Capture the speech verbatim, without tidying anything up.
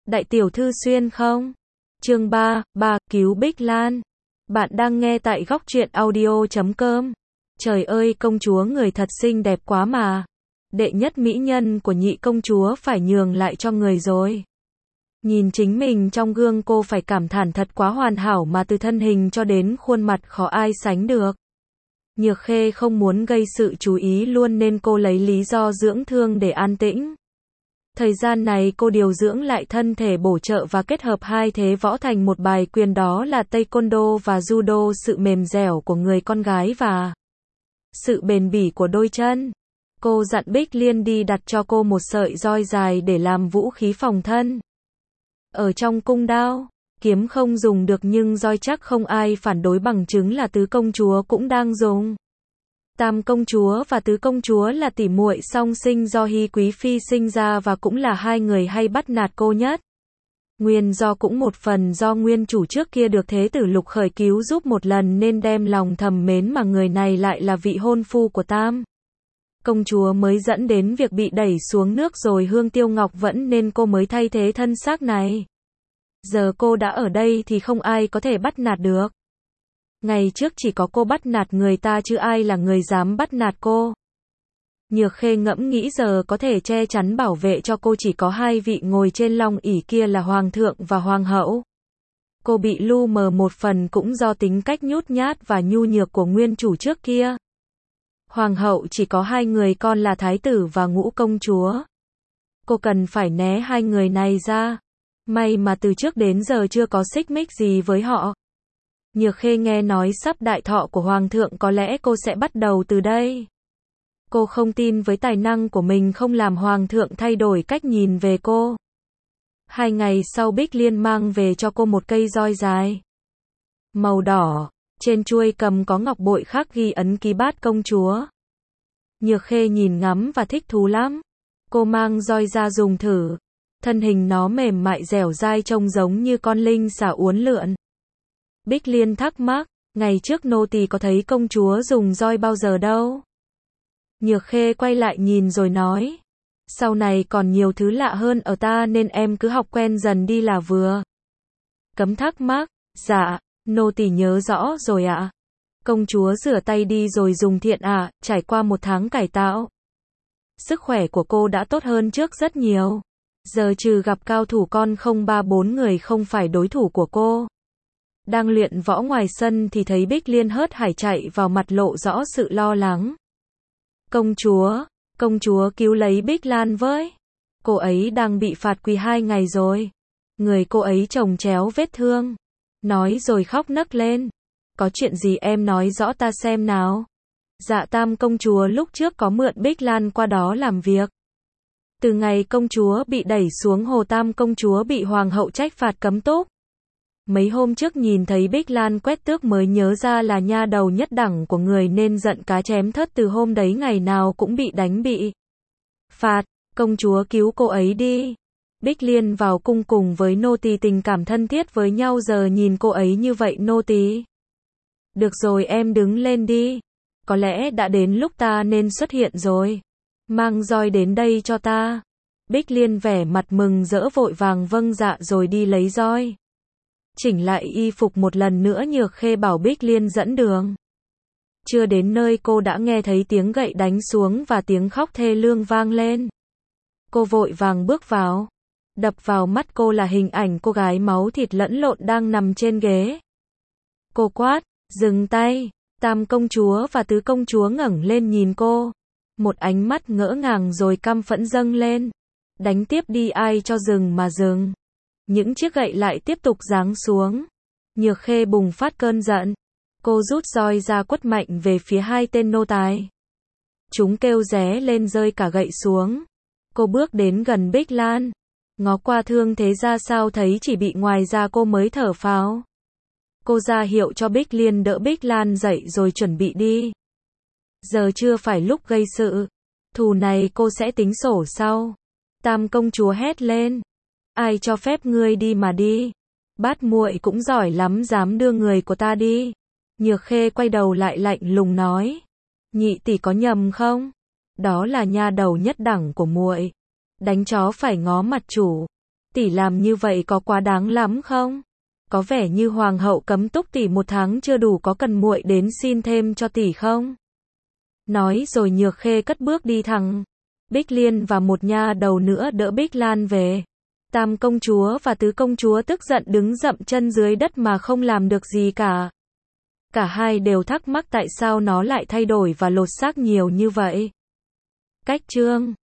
Đại tiểu thư xuyên không? Chương ba, ba, cứu Bích Lan. Bạn đang nghe tại góc truyện audio chấm com. Trời ơi, công chúa người thật xinh đẹp quá mà. Đệ nhất mỹ nhân của nhị công chúa phải nhường lại cho người rồi. Nhìn chính mình trong gương cô phải cảm thán thật quá hoàn hảo mà từ thân hình cho đến khuôn mặt khó ai sánh được. Nhược Khê không muốn gây sự chú ý luôn nên cô lấy lý do dưỡng thương để an tĩnh. Thời gian này cô điều dưỡng lại thân thể bổ trợ và kết hợp hai thế võ thành một bài quyền, đó là Taekwondo và Judo, sự mềm dẻo của người con gái và sự bền bỉ của đôi chân. Cô dặn Bích Liên đi đặt cho cô một sợi roi dài để làm vũ khí phòng thân. Ở trong cung đao, kiếm không dùng được nhưng roi chắc không ai phản đối, bằng chứng là tứ công chúa cũng đang dùng. Tam công chúa và tứ công chúa là tỷ muội song sinh do Hy quý phi sinh ra và cũng là hai người hay bắt nạt cô nhất. Nguyên do cũng một phần do nguyên chủ trước kia được thế tử Lục Khởi cứu giúp một lần nên đem lòng thầm mến, mà người này lại là vị hôn phu của Tam công chúa mới dẫn đến việc bị đẩy xuống nước rồi Hương Tiêu Ngọc vẫn, nên cô mới thay thế thân xác này. Giờ cô đã ở đây thì không ai có thể bắt nạt được. Ngày trước chỉ có cô bắt nạt người ta chứ ai là người dám bắt nạt cô. Nhược Khê ngẫm nghĩ giờ có thể che chắn bảo vệ cho cô chỉ có hai vị ngồi trên long ỷ kia là Hoàng thượng và Hoàng hậu. Cô bị lu mờ một phần cũng do tính cách nhút nhát và nhu nhược của nguyên chủ trước kia. Hoàng hậu chỉ có hai người con là thái tử và ngũ công chúa. Cô cần phải né hai người này ra. May mà từ trước đến giờ chưa có xích mích gì với họ. Nhược Khê nghe nói sắp đại thọ của Hoàng thượng, có lẽ cô sẽ bắt đầu từ đây. Cô không tin với tài năng của mình không làm Hoàng thượng thay đổi cách nhìn về cô. Hai ngày sau Bích Liên mang về cho cô một cây roi dài màu đỏ, trên chuôi cầm có ngọc bội khắc ghi ấn ký Bát công chúa. Nhược Khê nhìn ngắm và thích thú lắm. Cô mang roi ra dùng thử. Thân hình nó mềm mại dẻo dai trông giống như con linh xà uốn lượn. Bích Liên thắc mắc, ngày trước nô tỳ có thấy công chúa dùng roi bao giờ đâu. Nhược Khê quay lại nhìn rồi nói, sau này còn nhiều thứ lạ hơn ở ta nên em cứ học quen dần đi là vừa. Cấm thắc mắc, dạ, nô tỳ nhớ rõ rồi ạ. Công chúa rửa tay đi rồi dùng thiện ạ, trải qua một tháng cải tạo. Sức khỏe của cô đã tốt hơn trước rất nhiều. Giờ trừ gặp cao thủ con không ba bốn người không phải đối thủ của cô. Đang luyện võ ngoài sân thì thấy Bích Liên hớt hải chạy vào, mặt lộ rõ sự lo lắng. Công chúa, công chúa cứu lấy Bích Lan với. Cô ấy đang bị phạt quỳ hai ngày rồi. Người cô ấy chồng chéo vết thương. Nói rồi khóc nấc lên. Có chuyện gì em nói rõ ta xem nào. Dạ, Tam công chúa lúc trước có mượn Bích Lan qua đó làm việc. Từ ngày công chúa bị đẩy xuống hồ, Tam công chúa bị hoàng hậu trách phạt cấm túc. Mấy hôm trước nhìn thấy Bích Lan quét tước mới nhớ ra là nha đầu nhất đẳng của người nên giận cá chém thớt, từ hôm đấy ngày nào cũng bị đánh bị phạt. Công chúa cứu cô ấy đi. Bích Liên vào cung cùng với nô tỳ tình cảm thân thiết với nhau, giờ nhìn cô ấy như vậy nô tỳ. Được rồi, em đứng lên đi. Có lẽ đã đến lúc ta nên xuất hiện rồi. Mang roi đến đây cho ta. Bích Liên vẻ mặt mừng rỡ vội vàng vâng dạ rồi đi lấy roi. Chỉnh lại y phục một lần nữa, Nhược Khê bảo Bích Liên dẫn đường. Chưa đến nơi cô đã nghe thấy tiếng gậy đánh xuống và tiếng khóc thê lương vang lên. Cô vội vàng bước vào. Đập vào mắt cô là hình ảnh cô gái máu thịt lẫn lộn đang nằm trên ghế. Cô quát, dừng tay. Tam công chúa và tứ công chúa ngẩng lên nhìn cô. Một ánh mắt ngỡ ngàng rồi căm phẫn dâng lên. Đánh tiếp đi, ai cho dừng mà dừng. Những chiếc gậy lại tiếp tục giáng xuống. Nhược Khê bùng phát cơn giận. Cô rút roi ra quất mạnh về phía hai tên nô tài. Chúng kêu ré lên rơi cả gậy xuống. Cô bước đến gần Bích Lan. Ngó qua thương thế ra sao thấy chỉ bị ngoài da cô mới thở phào. Cô ra hiệu cho Bích Liên đỡ Bích Lan dậy rồi chuẩn bị đi. Giờ chưa phải lúc gây sự. Thù này cô sẽ tính sổ sau. Tam công chúa hét lên. Ai cho phép ngươi đi mà đi. Bát muội cũng giỏi lắm, dám đưa người của ta đi. Nhược Khê quay đầu lại lạnh lùng nói. Nhị tỷ có nhầm không? Đó là nha đầu nhất đẳng của muội. Đánh chó phải ngó mặt chủ. Tỷ làm như vậy có quá đáng lắm không? Có vẻ như hoàng hậu cấm túc tỷ một tháng chưa đủ, có cần muội đến xin thêm cho tỷ không? Nói rồi Nhược Khê cất bước đi thẳng. Bích Liên và một nha đầu nữa đỡ Bích Lan về. Tam công chúa và tứ công chúa tức giận đứng dậm chân dưới đất mà không làm được gì cả. Cả hai đều thắc mắc tại sao nó lại thay đổi và lột xác nhiều như vậy. Cách chương